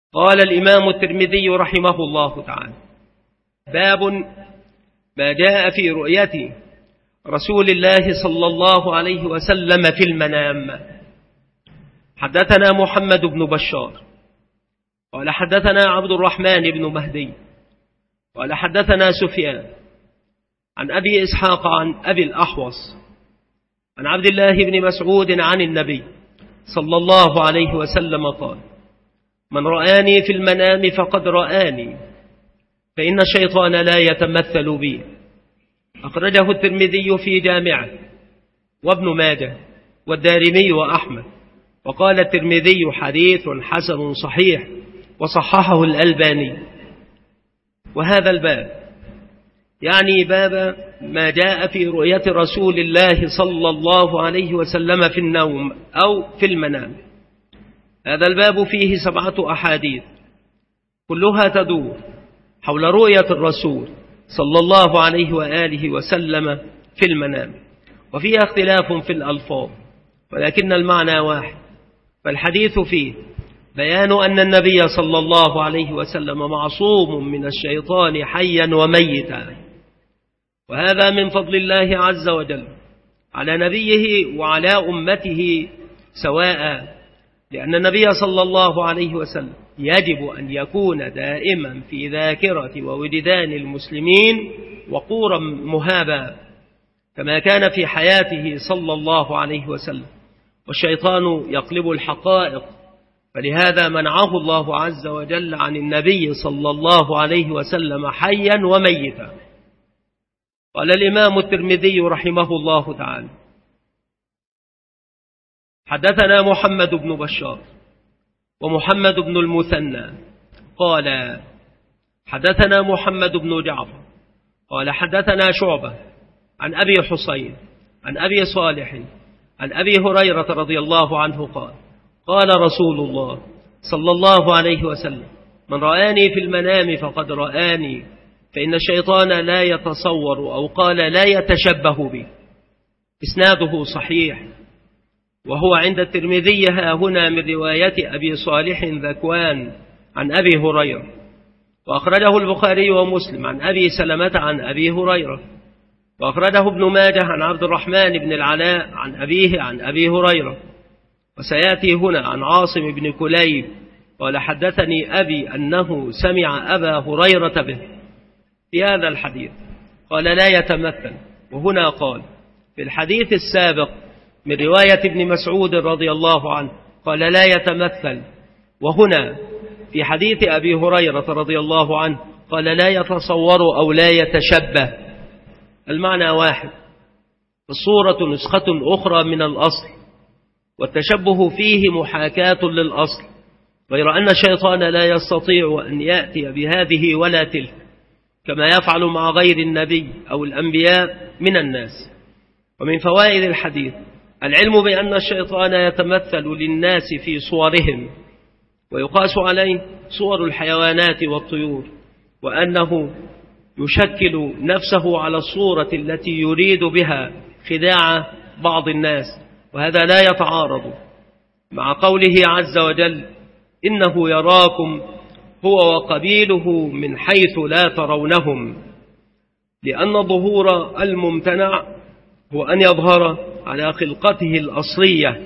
قال الإمام الترمذي رحمه الله تعالى: باب ما جاء في رؤية رسول الله صلى الله عليه وسلم في المنام. حدثنا محمد بن بشار قال حدثنا عبد الرحمن بن مهدي قال حدثنا سفيان عن أبي إسحاق عن أبي الأحوص عن عبد الله بن مسعود عن النبي صلى الله عليه وسلم قال: من رآني في المنام فقد رآني، فإن الشيطان لا يتمثل بي. أخرجه الترمذي في جامعه وابن ماجه والدارمي وأحمد، وقال الترمذي حديث حسن صحيح، وصححه الألباني. وهذا الباب يعني باب ما جاء في رؤية رسول الله صلى الله عليه وسلم في النوم أو في المنام. هذا الباب فيه 7 أحاديث كلها تدور حول رؤية الرسول صلى الله عليه وآله وسلم في المنام، وفيها اختلاف في الألفاظ ولكن المعنى واحد. فالحديث فيه بيان أن النبي صلى الله عليه وسلم معصوم من الشيطان حيا وميتا، وهذا من فضل الله عز وجل على نبيه وعلى أمته سواء، لأن النبي صلى الله عليه وسلم يجب أن يكون دائما في ذاكرة ووجدان المسلمين وقورا مهابا كما كان في حياته صلى الله عليه وسلم، والشيطان يقلب الحقائق، فلهذا منعه الله عز وجل عن النبي صلى الله عليه وسلم حيا وميتا. قال الإمام الترمذي رحمه الله تعالى: حدثنا محمد بن بشار ومحمد بن المثنى قال حدثنا محمد بن جعفر قال حدثنا شعبة عن أبي حسين عن أبي صالح عن أبي هريرة رضي الله عنه قال: قال رسول الله صلى الله عليه وسلم: من رآني في المنام فقد رآني، فإن الشيطان لا يتصور أو قال لا يتشبه بي. إسناده صحيح، وهو عند الترمذي هنا من رواية أبي صالح ذكوان عن أبي هريرة، وأخرجه البخاري ومسلم عن أبي سلمة عن أبي هريرة، وأخرجه ابن ماجه عن عبد الرحمن بن العلاء عن أبيه عن أبي هريرة. وسيأتي هنا عن عاصم بن كليب قال حدثني أبي أنه سمع أبا هريرة به في هذا الحديث. قال لا يتمثل، وهنا قال في الحديث السابق من رواية ابن مسعود رضي الله عنه قال لا يتمثل، وهنا في حديث أبي هريرة رضي الله عنه قال لا يتصور أو لا يتشبه. المعنى واحد، الصورة نسخة أخرى من الأصل، والتشبه فيه محاكاة للأصل، غير أن الشيطان لا يستطيع أن يأتي بهذه ولا تلك كما يفعل مع غير النبي أو الأنبياء من الناس. ومن فوائد الحديث العلم بأن الشيطان يتمثل للناس في صورهم، ويقاس عليه صور الحيوانات والطيور، وأنه يشكل نفسه على الصورة التي يريد بها خداع بعض الناس، وهذا لا يتعارض مع قوله عز وجل: إنه يراكم هو وقبيله من حيث لا ترونهم، لأن ظهور الممتنع هو أن يظهر على خلقته الأصلية.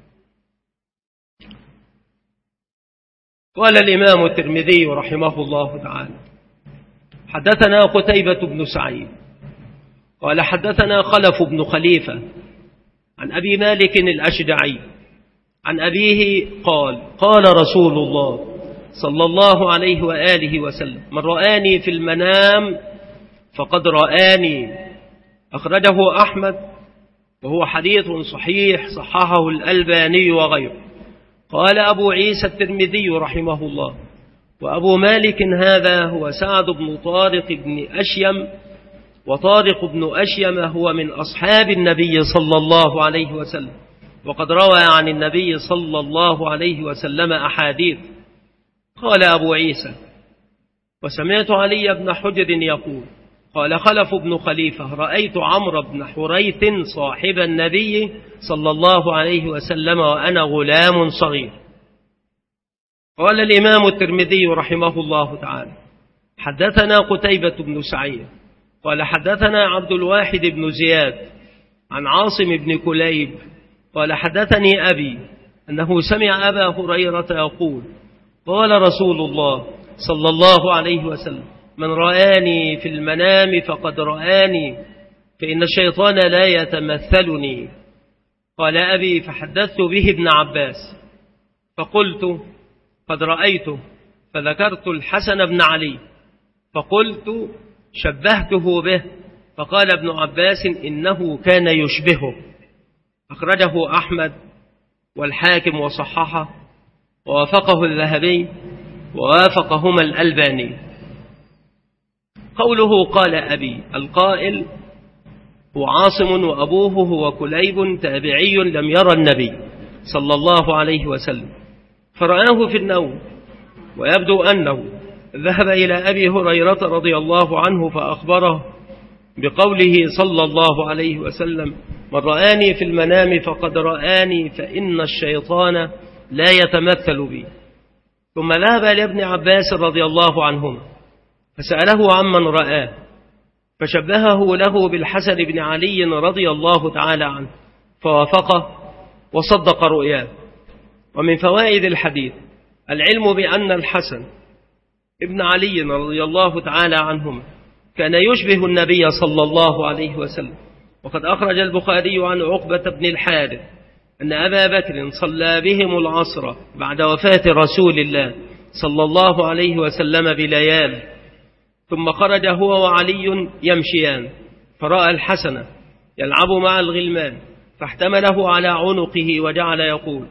قال الإمام الترمذي رحمه الله تعالى: حدثنا قتيبة بن سعيد قال حدثنا خلف بن خليفة عن أبي مالك الأشجعي عن أبيه قال: قال رسول الله صلى الله عليه وآله وسلم: من رآني في المنام فقد رآني. أخرجه أحمد، وهو حديث صحيح صححه الألباني وغيره. قال أبو عيسى الترمذي رحمه الله: وأبو مالك هذا هو سعد بن طارق بن أشيم، وطارق بن أشيم هو من أصحاب النبي صلى الله عليه وسلم، وقد روى عن النبي صلى الله عليه وسلم أحاديث. قال أبو عيسى: وسمعت علي بن حجر يقول: قال خلف بن خليفة: رأيت عمرو بن حريث صاحب النبي صلى الله عليه وسلم وأنا غلام صغير. قال الإمام الترمذي رحمه الله تعالى: حدثنا قتيبة بن سعيد قال حدثنا عبد الواحد بن زياد عن عاصم بن كليب قال حدثني أبي أنه سمع أبا هريرة يقول: قال رسول الله صلى الله عليه وسلم: من رآني في المنام فقد رآني، فإن الشيطان لا يتمثلني. قال أبي: فحدثت به ابن عباس فقلت: قد رأيته، فذكرت الحسن بن علي فقلت: شبهته به، فقال ابن عباس: إنه كان يشبهه. أخرجه أحمد والحاكم وصححه، ووافقه الذهبي ووافقهما الألباني. قوله قال أبي، القائل هو عاصم وأبوه هو كليب تابعي لم يرى النبي صلى الله عليه وسلم فرآه في النوم، ويبدو أنه ذهب إلى أبي هريرة رضي الله عنه فأخبره بقوله صلى الله عليه وسلم: من رآني في المنام فقد رآني، فإن الشيطان لا يتمثل بي. ثم ذهب لابن عباس رضي الله عنهما فسأله عمن رآه فشبهه له بالحسن بن علي رضي الله تعالى عنه فوافقه وصدق رؤياه. ومن فوائد الحديث العلم بأن الحسن ابن علي رضي الله تعالى عنهما كان يشبه النبي صلى الله عليه وسلم. وقد أخرج البخاري عن عقبة بن الحارث أن أبا بكر صلى بهم العصر بعد وفاة رسول الله صلى الله عليه وسلم بليال، ثم خرج هو وعلي يمشيان فرأى الحسن يلعب مع الغلمان فاحتمله على عنقه وجعل يقول: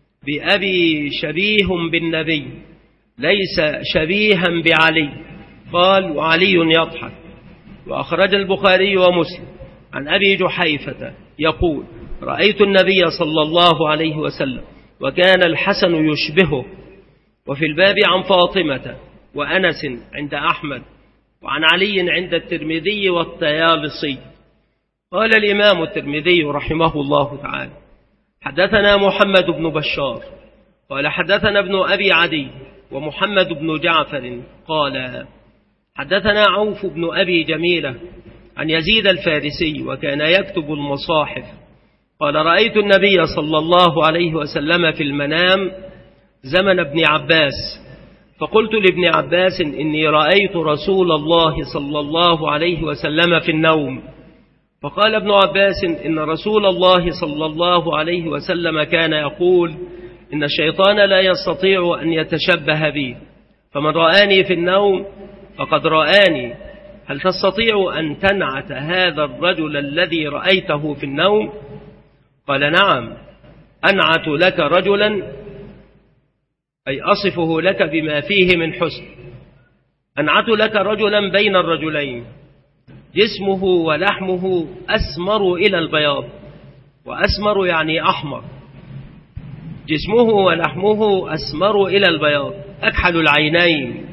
بأبي شبيه بالنبي ليس شبيها بعلي. قال: وعلي يضحك. وأخرج البخاري ومسلم عن أبي جحيفة يقول: رأيت النبي صلى الله عليه وسلم وكان الحسن يشبهه. وفي الباب عن فاطمة وأنس عند أحمد، وعن علي عند الترمذي والطيالسي. قال الإمام الترمذي رحمه الله تعالى: حدثنا محمد بن بشار قال حدثنا ابن أبي عدي ومحمد بن جعفر قال حدثنا عوف بن أبي جميلة عن يزيد الفارسي وكان يكتب المصاحف قال: رأيت النبي صلى الله عليه وسلم في المنام زمن ابن عباس، فقلت لابن عباس: إني رأيت رسول الله صلى الله عليه وسلم في النوم. فقال ابن عباس: إن رسول الله صلى الله عليه وسلم كان يقول: إن الشيطان لا يستطيع أن يتشبه بي، فمن رآني في النوم فقد رآني. هل تستطيع أن تنعت هذا الرجل الذي رأيته في النوم؟ قال: نعم، أنعت لك رجلا، أي أصفه لك بما فيه من حسن. أنعت لك رجلا بين الرجلين، جسمه ولحمه أسمر إلى البياض، وأسمر يعني أحمر، جسمه ولحمه أسمر إلى البياض، أكحل العينين،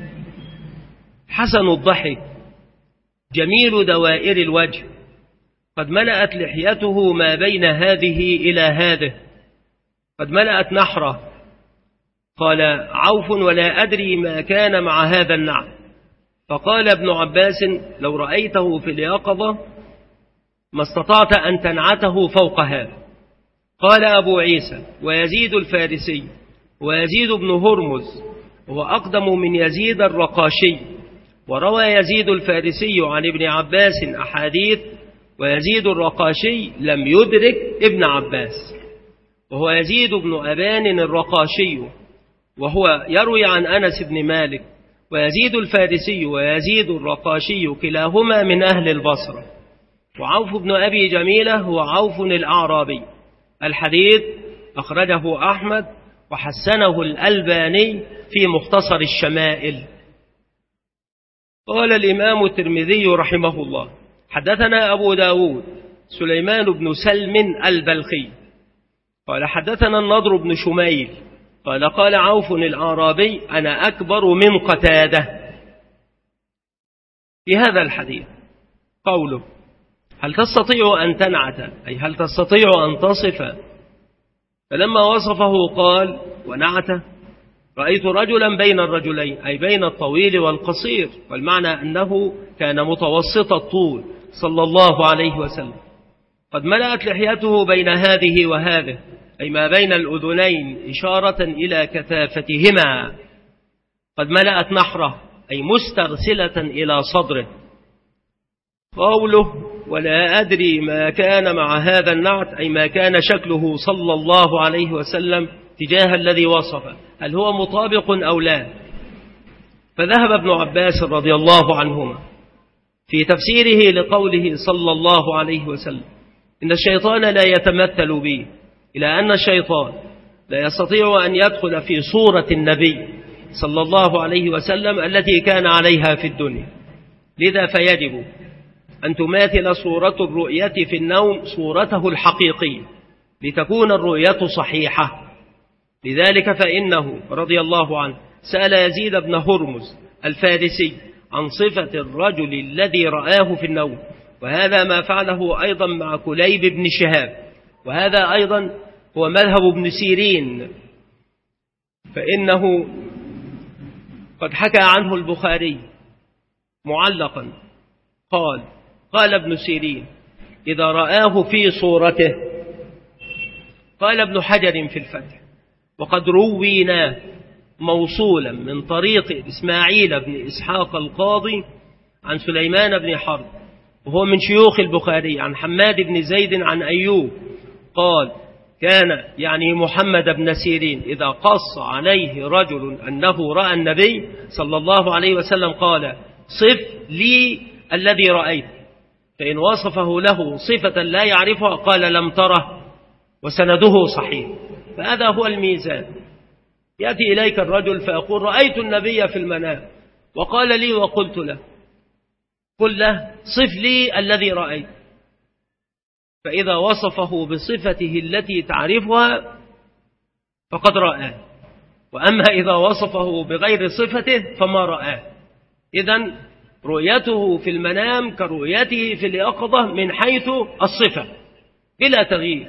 حسن الضحك، جميل دوائر الوجه، قد ملأت لحيته ما بين هذه إلى هذه، قد ملأت نحره. قال عوف: ولا أدري ما كان مع هذا النعم. فقال ابن عباس: لو رأيته في اليقظة ما استطعت أن تنعته فوق هذا. قال أبو عيسى: ويزيد الفارسي ويزيد بن هرمز هو أقدم من يزيد الرقاشي، وروى يزيد الفارسي عن ابن عباس أحاديث، ويزيد الرقاشي لم يدرك ابن عباس، وهو يزيد بن أبان الرقاشي، وهو يروي عن أنس بن مالك. ويزيد الفارسي ويزيد الرقاشي كلاهما من أهل البصرة. وعوف بن أبي جميلة هو عوف الأعرابي. الحديث أخرجه أحمد وحسنه الألباني في مختصر الشمائل. قال الإمام الترمذي رحمه الله: حدثنا أبو داود سليمان بن سلم البلخي قال حدثنا النضر بن شميل قال قال عوف الأعرابي: أنا أكبر من قتادة. في هذا الحديث قوله: هل تستطيع أن تنعت، أي هل تستطيع أن تصف، فلما وصفه قال ونعت، رأيت رجلا بين الرجلين، أي بين الطويل والقصير، والمعنى أنه كان متوسط الطول صلى الله عليه وسلم. قد ملأت لحيته بين هذه وهذه، أي ما بين الأذنين، إشارة إلى كثافتهما. قد ملأت نحره، أي مسترسلة إلى صدره. قوله ولا أدري ما كان مع هذا النعت، أي ما كان شكله صلى الله عليه وسلم تجاه الذي وصفه، هل هو مطابق أو لا. فذهب ابن عباس رضي الله عنهما في تفسيره لقوله صلى الله عليه وسلم إن الشيطان لا يتمثل بي، إلى أن الشيطان لا يستطيع أن يدخل في صورة النبي صلى الله عليه وسلم التي كان عليها في الدنيا، لذا فيجب أن تماثل صورة الرؤية في النوم صورته الحقيقية لتكون الرؤية صحيحة. لذلك فإنه رضي الله عنه سأل يزيد بن هرمز الفارسي عن صفة الرجل الذي رآه في النوم، وهذا ما فعله أيضا مع كليب بن شهاب، وهذا أيضا هو مذهب ابن سيرين، فإنه قد حكى عنه البخاري معلقا قال ابن سيرين إذا رآه في صورته. قال ابن حجر في الفتح وقد روينا موصولا من طريق إسماعيل بن إسحاق القاضي عن سليمان بن حرب، وهو من شيوخ البخاري، عن حماد بن زيد عن أيوب قال كان يعني محمد بن سيرين إذا قص عليه رجل أنه رأى النبي صلى الله عليه وسلم قال صف لي الذي رأيت، فإن وصفه له صفة لا يعرفها قال لم تره، وسنده صحيح. فهذا هو الميزان. يأتي إليك الرجل فيقول رأيت النبي في المنام وقال لي وقلت له، قل له صف لي الذي رأيت، فإذا وصفه بصفته التي تعرفها فقد رآه، وأما إذا وصفه بغير صفته فما رآه. إذن رؤيته في المنام كرؤيته في اليقظة من حيث الصفة بلا تغيير،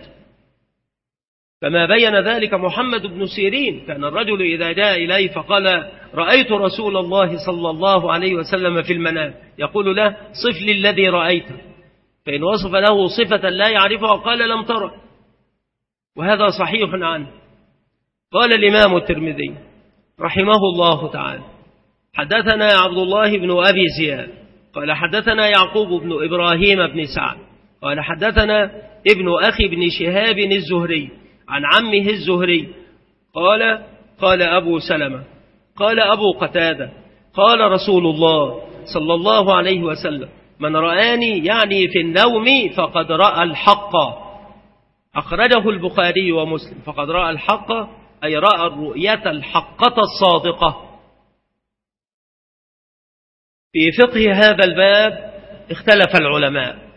كما بين ذلك محمد بن سيرين. كان الرجل إذا جاء إليه فقال رأيت رسول الله صلى الله عليه وسلم في المنام يقول له صف لي الذي رأيته، فإن وصف له صفة لا يعرفها قال لم تره، وهذا صحيح عنه. قال الإمام الترمذي رحمه الله تعالى حدثنا عبد الله بن أبي زياد قال حدثنا يعقوب بن إبراهيم بن سعد قال حدثنا ابن أخي بن شهاب الزهري عن عمه الزهري قال أبو سلمة قال أبو قتادة قال رسول الله صلى الله عليه وسلم من رآني يعني في النوم فقد رأى الحق. أخرجه البخاري ومسلم. فقد رأى الحق أي رأى الرؤية الحقة الصادقة. في فقه هذا الباب اختلف العلماء،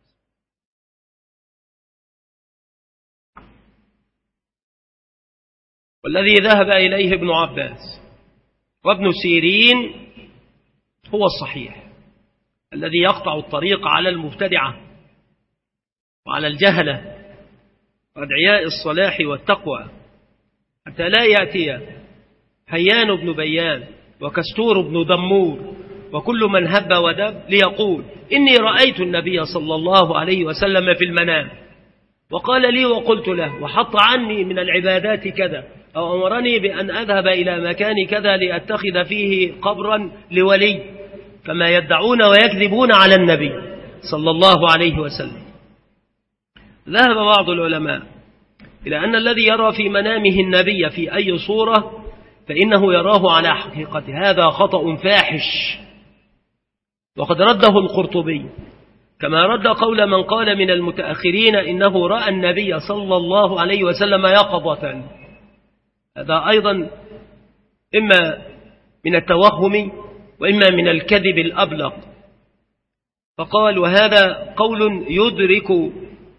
والذي ذهب إليه ابن عباس وابن سيرين هو الصحيح، الذي يقطع الطريق على المبتدعة وعلى الجهلة وأدعياء الصلاح والتقوى، حتى لا يأتي هيان بن بيان وكستور بن دمور وكل من هب ودب ليقول إني رأيت النبي صلى الله عليه وسلم في المنام وقال لي وقلت له وحط عني من العبادات كذا، أو أمرني بأن أذهب إلى مكان كذا لأتخذ فيه قبرا لولي، كما يدعون ويكذبون على النبي صلى الله عليه وسلم. ذهب بعض العلماء إلى أن الذي يرى في منامه النبي في أي صورة فإنه يراه على حقيقته، هذا خطأ فاحش، وقد رده القرطبي كما رد قول من قال من المتأخرين إنه رأى النبي صلى الله عليه وسلم يقظة. هذا أيضا إما من التوهم وإما من الكذب الأبلغ. فقال وهذا قول يدرك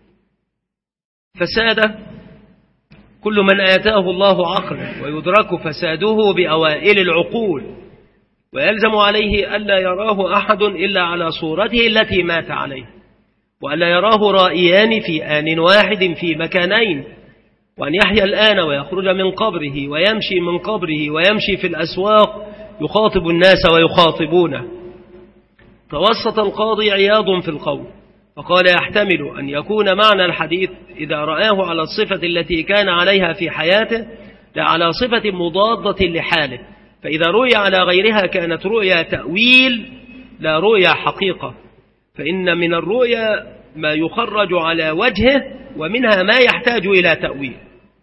فساده كل من آتاه الله عقلا، ويدرك فساده بأوائل العقول، ويلزم عليه ألا يراه أحد إلا على صورته التي مات عليه، وألا يراه رائيان في آن واحد في مكانين، وأن يحيا الآن ويخرج من قبره ويمشي من قبره ويمشي في الأسواق يخاطب الناس ويخاطبونه. توسط القاضي عياض في القول فقال: يحتمل أن يكون معنى الحديث إذا رآه على الصفة التي كان عليها في حياته لا على صفة مضادة لحاله، فإذا رؤي على غيرها كانت رؤيا تأويل لا رؤيا حقيقة، فإن من الرؤيا ما يخرج على وجهه ومنها ما يحتاج إلى تأويل.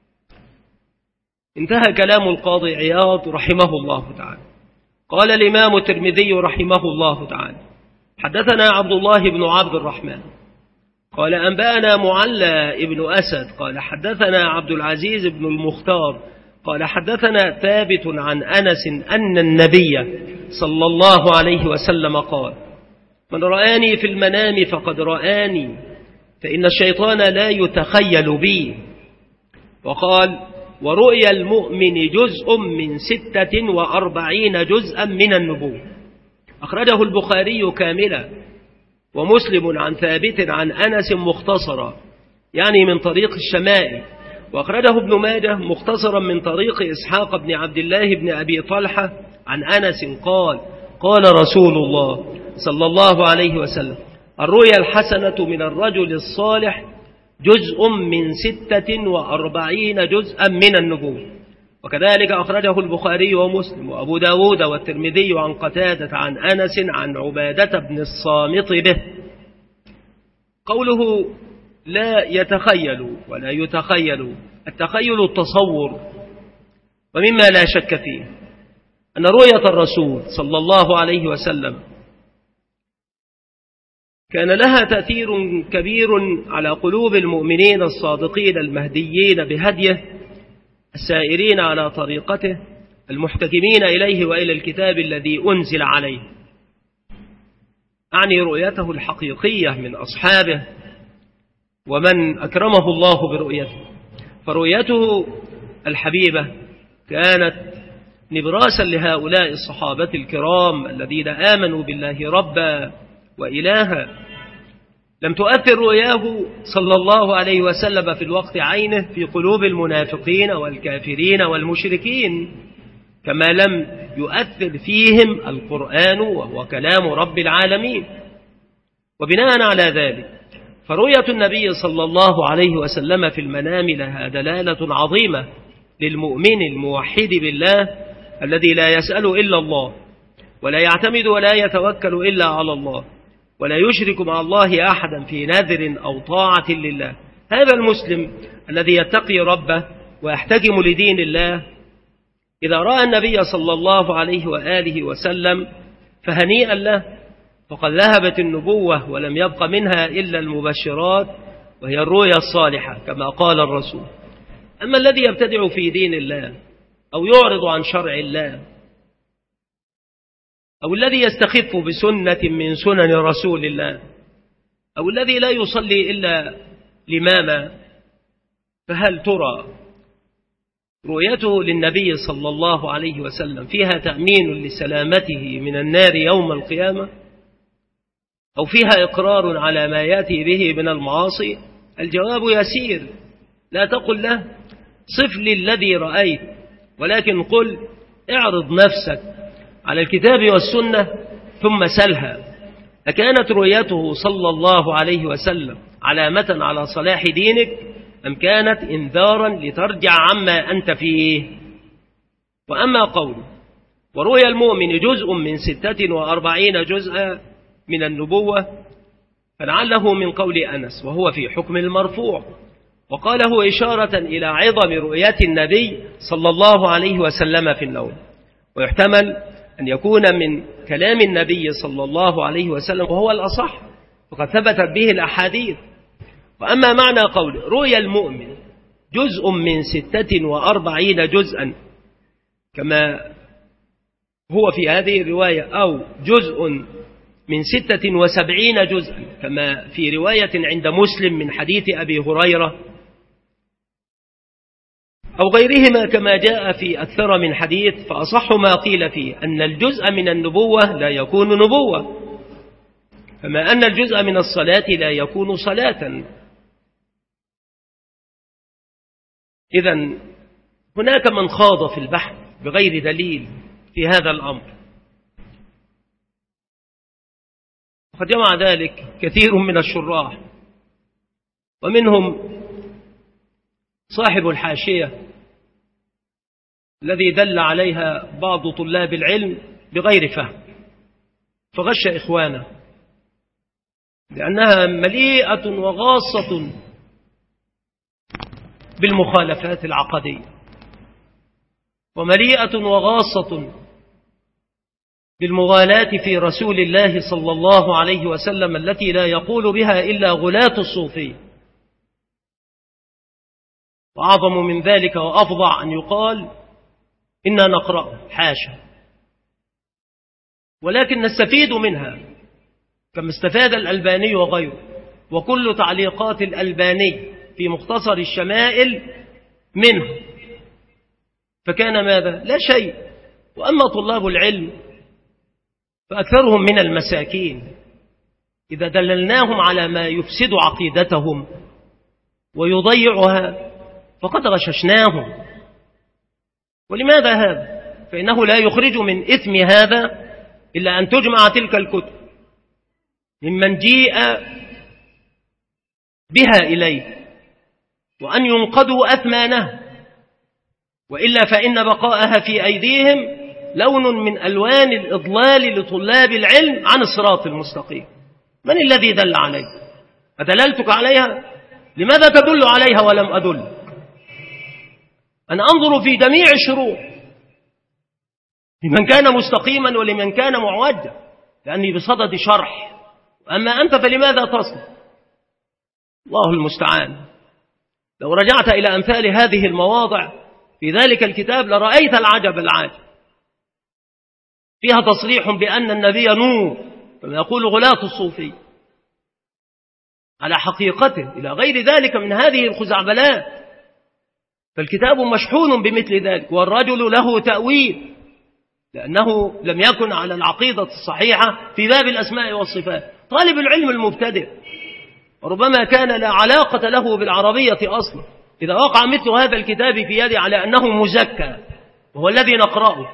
انتهى كلام القاضي عياض رحمه الله تعالى. قال الإمام الترمذي رحمه الله تعالى: حدثنا عبد الله بن عبد الرحمن قال أنبأنا معلى بن أسد قال حدثنا عبد العزيز بن المختار قال حدثنا ثابت عن أنس أن النبي صلى الله عليه وسلم قال: من رآني في المنام فقد رآني، فإن الشيطان لا يتخيل بي. وقال: ورؤيا المؤمن جزء من 46 جزءا من النبوة. أخرجه البخاري كاملا، ومسلم عن ثابت عن أنس مختصرا يعني من طريق الشمائل، وأخرجه ابن ماجه مختصرا من طريق إسحاق بن عبد الله بن أبي طلحة عن أنس قال: قال رسول الله صلى الله عليه وسلم: الرؤيا الحسنة من الرجل الصالح جزء من 46 جزءا من النبوة. وكذلك أخرجه البخاري ومسلم وأبو داود والترمذي عن قتادة عن أنس عن عبادة بن الصامت به. قوله لا يتخيل ولا يتخيل، التخيل التصور، ومما لا شك فيه أن رؤية الرسول صلى الله عليه وسلم كان لها تأثير كبير على قلوب المؤمنين الصادقين المهديين بهديه السائرين على طريقته المحتكمين إليه وإلى الكتاب الذي أنزل عليه. أعني رؤيته الحقيقية من أصحابه ومن أكرمه الله برؤيته، فرؤيته الحبيبة كانت نبراسا لهؤلاء الصحابة الكرام الذين آمنوا بالله ربا وإلها. لم تؤثر رؤياه صلى الله عليه وسلم في الوقت عينه في قلوب المنافقين والكافرين والمشركين، كما لم يؤثر فيهم القرآن وهو كلام رب العالمين. وبناء على ذلك فرؤية النبي صلى الله عليه وسلم في المنام لها دلالة عظيمة للمؤمن الموحد بالله الذي لا يسأل إلا الله ولا يعتمد ولا يتوكل إلا على الله ولا يشرك مع الله أحدا في نذر أو طاعة لله. هذا المسلم الذي يتقي ربه ويحتكم لدين الله إذا رأى النبي صلى الله عليه وآله وسلم فهنيئا له، فقد ذهبت النبوة ولم يبق منها إلا المبشرات وهي الرؤيا الصالحة كما قال الرسول. أما الذي يبتدع في دين الله أو يعرض عن شرع الله أو الذي يستخف بسنة من سنن رسول الله أو الذي لا يصلي إلا لماما، فهل ترى رؤيته للنبي صلى الله عليه وسلم فيها تأمين لسلامته من النار يوم القيامة أو فيها إقرار على ما يأتي به من المعاصي؟ الجواب يسير. لا تقل له صف لي الذي رأيت، ولكن قل اعرض نفسك على الكتاب والسنة ثم سلها. أكانت رؤيته صلى الله عليه وسلم علامة على صلاح دينك أم كانت إنذارا لترجع عما أنت فيه؟ وأما قوله ورؤيا المؤمن جزء من 46 جزءا من النبوة فلعله من قول أنس وهو في حكم المرفوع، وقاله إشارة إلى عظم رؤية النبي صلى الله عليه وسلم في النوم، ويحتمل أن يكون من كلام النبي صلى الله عليه وسلم وهو الأصح وقد ثبتت به الأحاديث. وأما معنى قول رؤيا المؤمن جزء من 46 جزءا كما هو في هذه الرواية أو جزء من 76 جزءا كما في رواية عند مسلم من حديث أبي هريرة أو غيرهما كما جاء في أكثر من حديث، فأصح ما قيل فيه أن الجزء من النبوة لا يكون نبوة، كما أن الجزء من الصلاة لا يكون صلاة. إذن هناك من خاض في البحث بغير دليل في هذا الأمر، وقد جمع ذلك كثير من الشراح، ومنهم صاحب الحاشية الذي دل عليها بعض طلاب العلم بغير فهم فغش إخوانه، لأنها مليئة وغاصة بالمخالفات العقدية، ومليئة وغاصة بالمغالاة في رسول الله صلى الله عليه وسلم التي لا يقول بها إلا غلاة الصوفية. وأعظم من ذلك وأفظع أن يقال إنا نقرأ، حاشا، ولكن نستفيد منها كما استفاد الألباني وغيره، وكل تعليقات الألباني في مختصر الشمائل منه، فكان ماذا؟ لا شيء. وأما طلاب العلم فأكثرهم من المساكين، إذا دللناهم على ما يفسد عقيدتهم ويضيعها فقد غششناهم. ولماذا هذا؟ فإنه لا يخرج من إثم هذا إلا أن تجمع تلك الكتب ممن جيء بها إليه، وأن ينقضوا أثمانه، وإلا فإن بقاءها في أيديهم لون من ألوان الإضلال لطلاب العلم عن الصراط المستقيم. من الذي دل عليه؟ أدللتك عليها؟ لماذا تدل عليها ولم أدل؟ أنا أنظر في جميع الشروط لمن كان مستقيما ولمن كان معوجا، لأني بصدد شرح. أما أنت فلماذا تصل؟ الله المستعان. لو رجعت إلى أمثال هذه المواضع في ذلك الكتاب لرأيت العجب العاجب، فيها تصريح بأن النبي نور كما يقول غلاة الصوفي على حقيقته، إلى غير ذلك من هذه الخزعبلات. فالكتاب مشحون بمثل ذلك، والرجل له تأويل لأنه لم يكن على العقيدة الصحيحة في باب الأسماء والصفات. طالب العلم المبتدئ وربما كان لا علاقة له بالعربية أصلا، إذا وقع مثل هذا الكتاب في يدي على أنه مزكى وهو الذي نقرأه،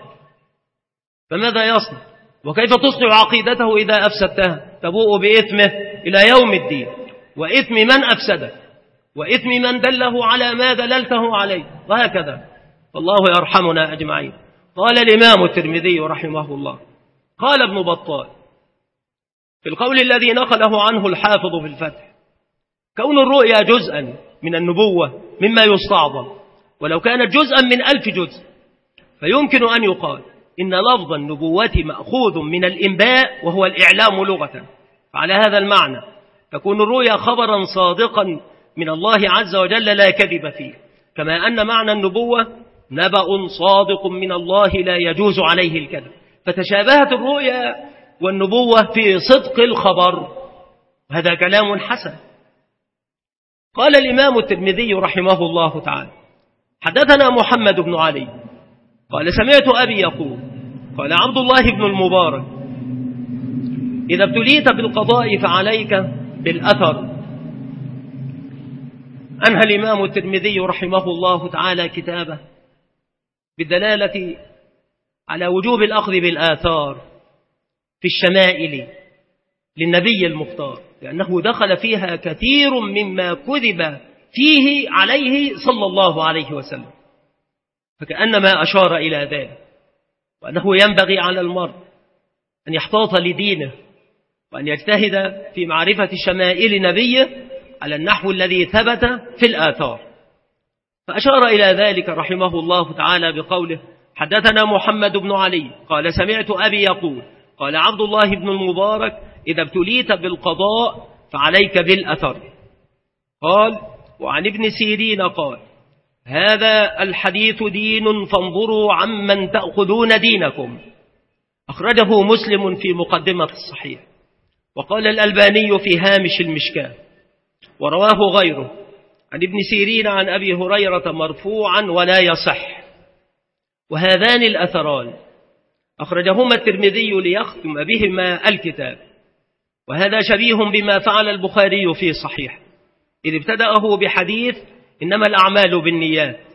فماذا يصنع؟ وكيف تصلح عقيدته إذا أفسدتها؟ تبوء بإثمه إلى يوم الدين، وإثم من أفسده، وإثم من دله على ما دللته عليه، وهكذا. فالله يرحمنا أجمعين. قال الإمام الترمذي رحمه الله، قال ابن بطال في القول الذي نقله عنه الحافظ في الفتح: كون الرؤيا جزءا من النبوة مما يستعظم، ولو كانت جزءا من 1000 جزء فيمكن أن يقال إن لفظ النبوة مأخوذ من الإنباء وهو الإعلام لغة، فعلى هذا المعنى تكون الرؤيا خبرا صادقا من الله عز وجل لا كذب فيه، كما أن معنى النبوة نبأ صادق من الله لا يجوز عليه الكذب، فتشابهت الرؤيا والنبوة في صدق الخبر، هذا كلام حسن. قال الإمام الترمذي رحمه الله تعالى: حدثنا محمد بن علي قال سمعت أبي يقول قال عبد الله بن المبارك: إذا ابتليت بالقضاء فعليك بالأثر. أنهى الإمام الترمذي رحمه الله تعالى كتابه بالدلالة على وجوب الأخذ بالآثار في الشمائل للنبي المختار، لأنه دخل فيها كثير مما كذب فيه عليه صلى الله عليه وسلم، فكأنما أشار إلى ذلك، وأنه ينبغي على المرء أن يحتاط لدينه وأن يجتهد في معرفة شمائل نبيه على النحو الذي ثبت في الآثار. فأشار إلى ذلك رحمه الله تعالى بقوله: حدثنا محمد بن علي قال سمعت أبي يقول قال عبد الله بن المبارك: إذا ابتليت بالقضاء فعليك بالأثر. قال: وعن ابن سيرين قال: هذا الحديث دين فانظروا عمن تأخذون دينكم. أخرجه مسلم في مقدمة الصحيح، وقال الألباني في هامش المشكاة، ورواه غيره عن ابن سيرين عن أبي هريرة مرفوعا ولا يصح. وهذان الأثران أخرجهما الترمذي ليختم بهما الكتاب، وهذا شبيه بما فعل البخاري في صحيح، إذ ابتدأه بحديث إنما الأعمال بالنيات،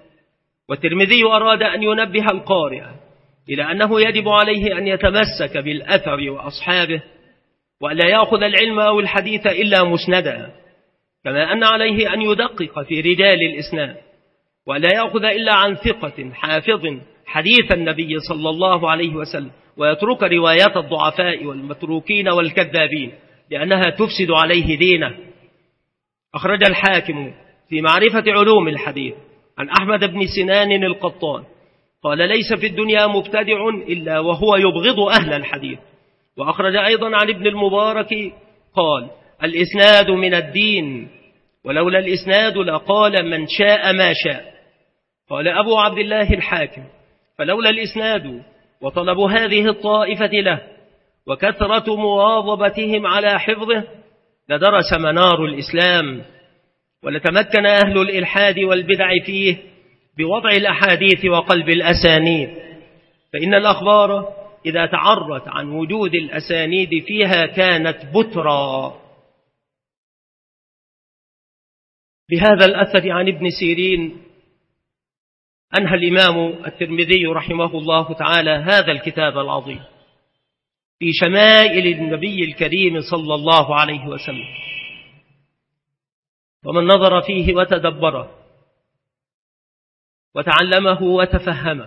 والترمذي أراد أن ينبه القارئ إلى أنه يجب عليه أن يتمسك بالأثر وأصحابه، وألا يأخذ العلم أو الحديث إلا مسندا، كما أن عليه أن يدقق في رجال الإسناد، وألا يأخذ إلا عن ثقة حافظ حديث النبي صلى الله عليه وسلم، ويترك روايات الضعفاء والمتروكين والكذابين لأنها تفسد عليه دينه. أخرج الحاكم في معرفة علوم الحديث عن أحمد بن سنان القطان قال: ليس في الدنيا مبتدع إلا وهو يبغض أهل الحديث. وأخرج أيضا عن ابن المبارك قال: الإسناد من الدين، ولولا الإسناد لقال من شاء ما شاء. قال أبو عبد الله الحاكم: فلولا الإسناد وطلب هذه الطائفة له وكثرة مواظبتهم على حفظه لدرس منار الإسلام، ولتمكن أهل الإلحاد والبدع فيه بوضع الأحاديث وقلب الأسانيد، فإن الأخبار إذا تعرت عن وجود الأسانيد فيها كانت بترا. بهذا الأثر عن ابن سيرين أنهى الإمام الترمذي رحمه الله تعالى هذا الكتاب العظيم في شمائل النبي الكريم صلى الله عليه وسلم. ومن نظر فيه وتدبره وتعلمه وتفهمه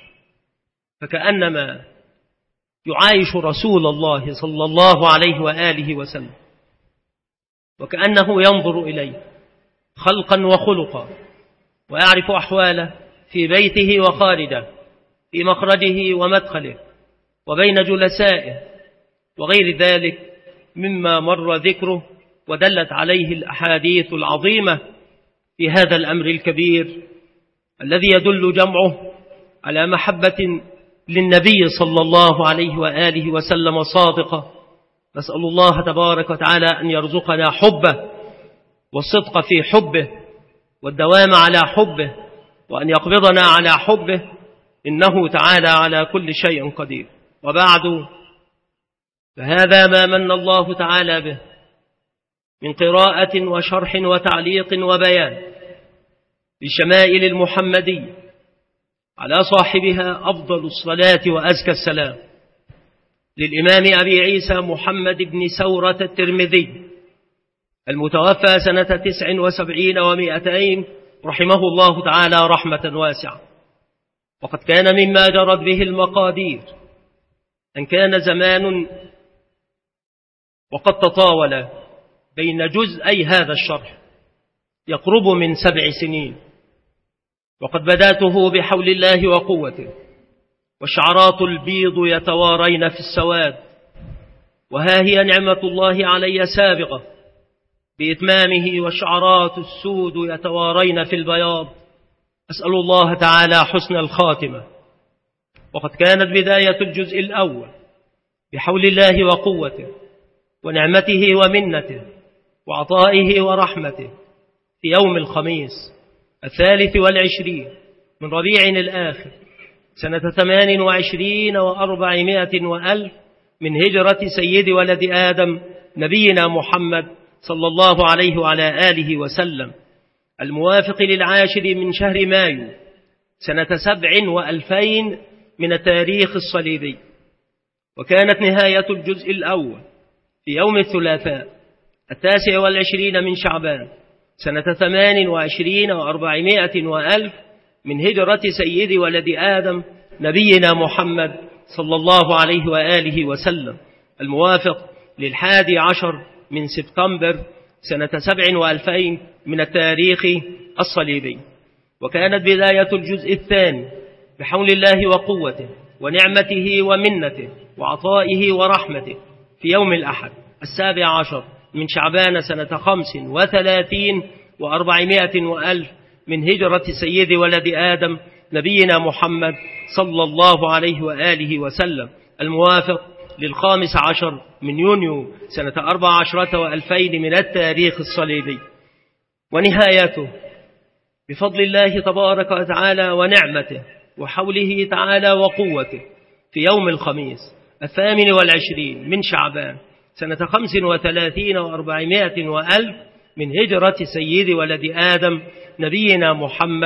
فكأنما يعايش رسول الله صلى الله عليه وآله وسلم، وكأنه ينظر إليه خلقا وخلقا، ويعرف أحواله في بيته وخارجه، في مخرجه ومدخله، وبين جلسائه، وغير ذلك مما مر ذكره ودلت عليه الأحاديث العظيمة في هذا الأمر الكبير الذي يدل جمعه على محبة للنبي صلى الله عليه وآله وسلم صادقة. نسأل الله تبارك وتعالى أن يرزقنا حبه والصدق في حبه والدوام على حبه، وأن يقبضنا على حبه، إنه تعالى على كل شيء قدير. وبعد، فهذا ما من الله تعالى به من قراءة وشرح وتعليق وبيان لشمائل المحمدي على صاحبها أفضل الصلاة وأزكى السلام، للإمام أبي عيسى محمد بن سورة الترمذي المتوفى سنة 79 و200 رحمه الله تعالى رحمة واسعة. وقد كان مما جرت به المقادير أن كان زمان وقد تطاول بين جزئي هذا الشرح يقرب من 7 سنين، وقد بدأته بحول الله وقوته، والشعرات البيض يتوارين في السواد، وها هي نعمة الله علي سابقة بإتمامه، والشعرات السود يتوارين في البياض. أسأل الله تعالى حسن الخاتمة. وقد كانت بداية الجزء الأول بحول الله وقوته ونعمته ومنته وعطائه ورحمته في يوم الخميس 23 من ربيع الآخر سنة 28 و400 وألف من هجرة سيد ولد آدم نبينا محمد صلى الله عليه وعلى آله وسلم، الموافق للعاشر من شهر مايو سنة 27 من التاريخ الصليبي. وكانت نهاية الجزء الأول في يوم الثلاثاء 29 من شعبان سنة 28 و400 وألف من هجرة سيد ولد آدم نبينا محمد صلى الله عليه وآله وسلم، الموافق ل11 من سبتمبر سنة 27 من التاريخ الصليبي. وكانت بداية الجزء الثاني بحول الله وقوته ونعمته ومنته وعطائه ورحمته في يوم الأحد 17 من شعبان سنة 35 و400 وألف من هجرة سيد ولد آدم نبينا محمد صلى الله عليه وآله وسلم، الموافق ل15 من يونيو سنة 14 و2000 من التاريخ الصليبي. ونهايته بفضل الله تبارك وتعالى ونعمته وحوله تعالى وقوته في يوم الخميس 28 من شعبان سنة 35 و400 وألف من هجرة سيد ولد آدم نبينا محمد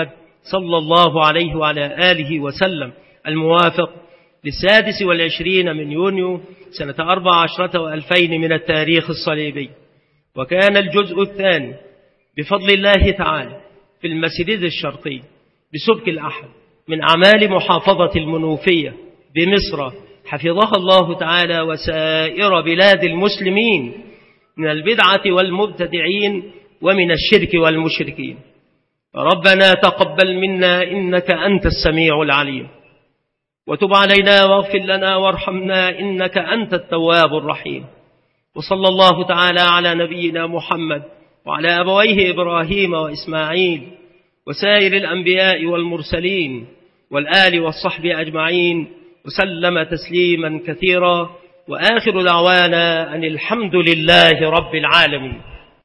صلى الله عليه وعلى آله وسلم، الموافق 26 من يونيو سنة 14 و2000 من التاريخ الصليبي. وكان الجزء الثاني بفضل الله تعالى في المسجد الشرقي بسبك الأحد من أعمال محافظة المنوفية بمصر حفظها الله تعالى وسائر بلاد المسلمين من البدعة والمبتدعين ومن الشرك والمشركين. ربنا تقبل منا إنك أنت السميع العليم، وتب علينا واغفر لنا وارحمنا إنك أنت التواب الرحيم. وصلى الله تعالى على نبينا محمد وعلى أبويه إبراهيم وإسماعيل وسائر الأنبياء والمرسلين والآل والصحب أجمعين وسلم تسليما كثيرا، وآخر دعوانا أن الحمد لله رب العالمين.